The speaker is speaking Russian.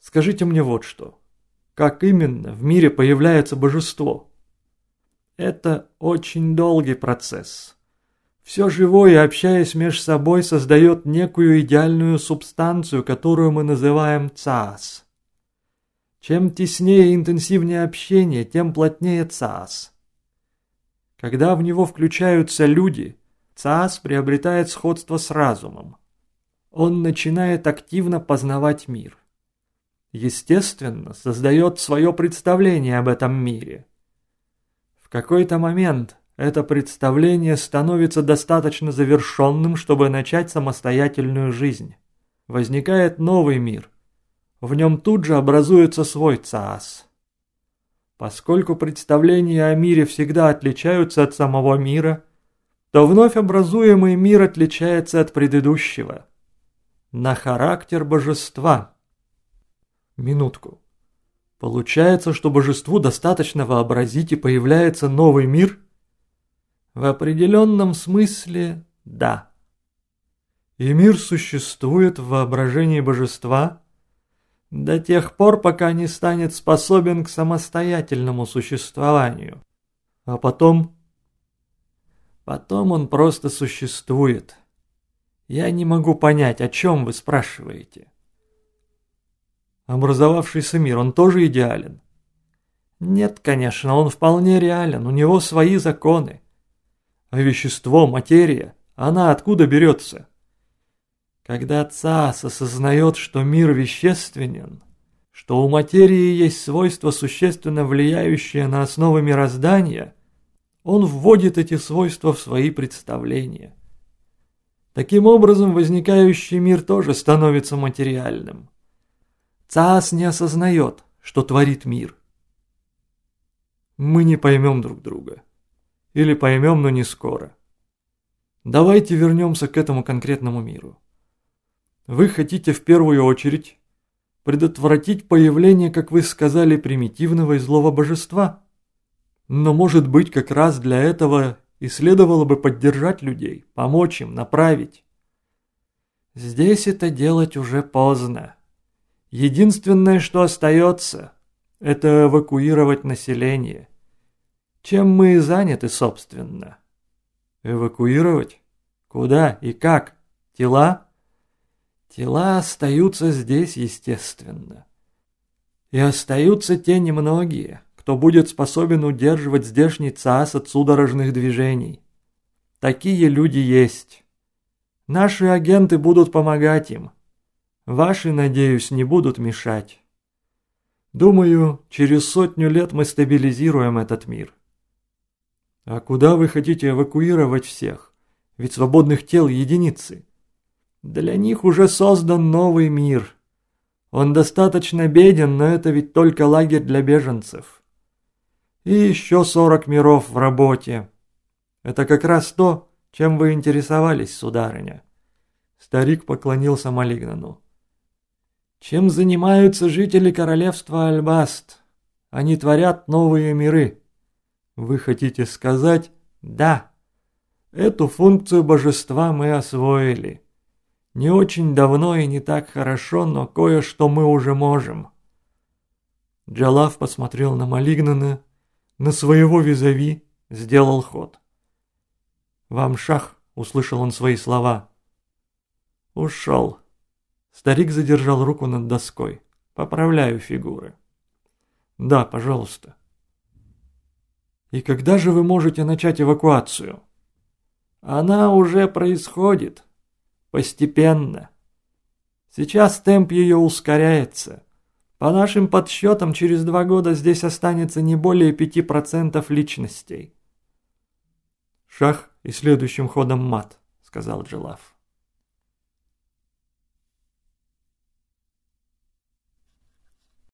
Скажите мне вот что. Как именно в мире появляется божество? Это очень долгий процесс. Все живое, общаясь между собой, создает некую идеальную субстанцию, которую мы называем цаас. Чем теснее и интенсивнее общение, тем плотнее цаас. Когда в него включаются люди, цаас приобретает сходство с разумом. Он начинает активно познавать мир. Естественно, создает свое представление об этом мире. В какой-то момент это представление становится достаточно завершенным, чтобы начать самостоятельную жизнь. Возникает новый мир. В нем тут же образуется свой цаас. Поскольку представления о мире всегда отличаются от самого мира, то вновь образуемый мир отличается от предыдущего. На характер божества. Минутку. Получается, что божеству достаточно вообразить, и появляется новый мир? В определенном смысле – да. И мир существует в воображении божества до тех пор, пока не станет способен к самостоятельному существованию. А потом он просто существует. Я не могу понять, о чем вы спрашиваете. Образовавшийся мир, он тоже идеален? Нет, конечно, он вполне реален, у него свои законы. А вещество, материя, она откуда берется? Когда цаас осознает, что мир вещественен, что у материи есть свойства, существенно влияющие на основы мироздания, он вводит эти свойства в свои представления. Таким образом, возникающий мир тоже становится материальным. Цаас не осознает, что творит мир. Мы не поймем друг друга. Или поймем, но не скоро. Давайте вернемся к этому конкретному миру. Вы хотите в первую очередь предотвратить появление, как вы сказали, примитивного и злого божества. Но, может быть, как раз для этого и следовало бы поддержать людей, помочь им, направить. Здесь это делать уже поздно. Единственное, что остается, это эвакуировать население. Чем мы и заняты, собственно. Эвакуировать? Куда и как? Тела? Тела остаются здесь, естественно. И остаются те немногие, кто будет способен удерживать здешний цаас от судорожных движений. Такие люди есть. Наши агенты будут помогать им. Ваши, надеюсь, не будут мешать. Думаю, через 100 лет мы стабилизируем этот мир. А куда вы хотите эвакуировать всех? Ведь свободных тел единицы. Для них уже создан новый мир. Он достаточно беден, но это ведь только лагерь для беженцев. И еще 40 миров в работе. Это как раз то, чем вы интересовались, сударыня. Старик поклонился Малигнану. Чем занимаются жители королевства Альбаст? Они творят новые миры. Вы хотите сказать «да». Эту функцию божества мы освоили. Не очень давно и не так хорошо, но кое-что мы уже можем. Джалав посмотрел на Малигнана, на своего визави, сделал ход. «Вам шах», — услышал он свои слова. «Ушел». Старик задержал руку над доской. «Поправляю фигуры». «Да, пожалуйста». «И когда же вы можете начать эвакуацию?» «Она уже происходит. Постепенно. Сейчас темп ее ускоряется. По нашим подсчетам, через 2 года здесь останется не более 5% личностей». «Шах и следующим ходом мат», — сказал Джалав.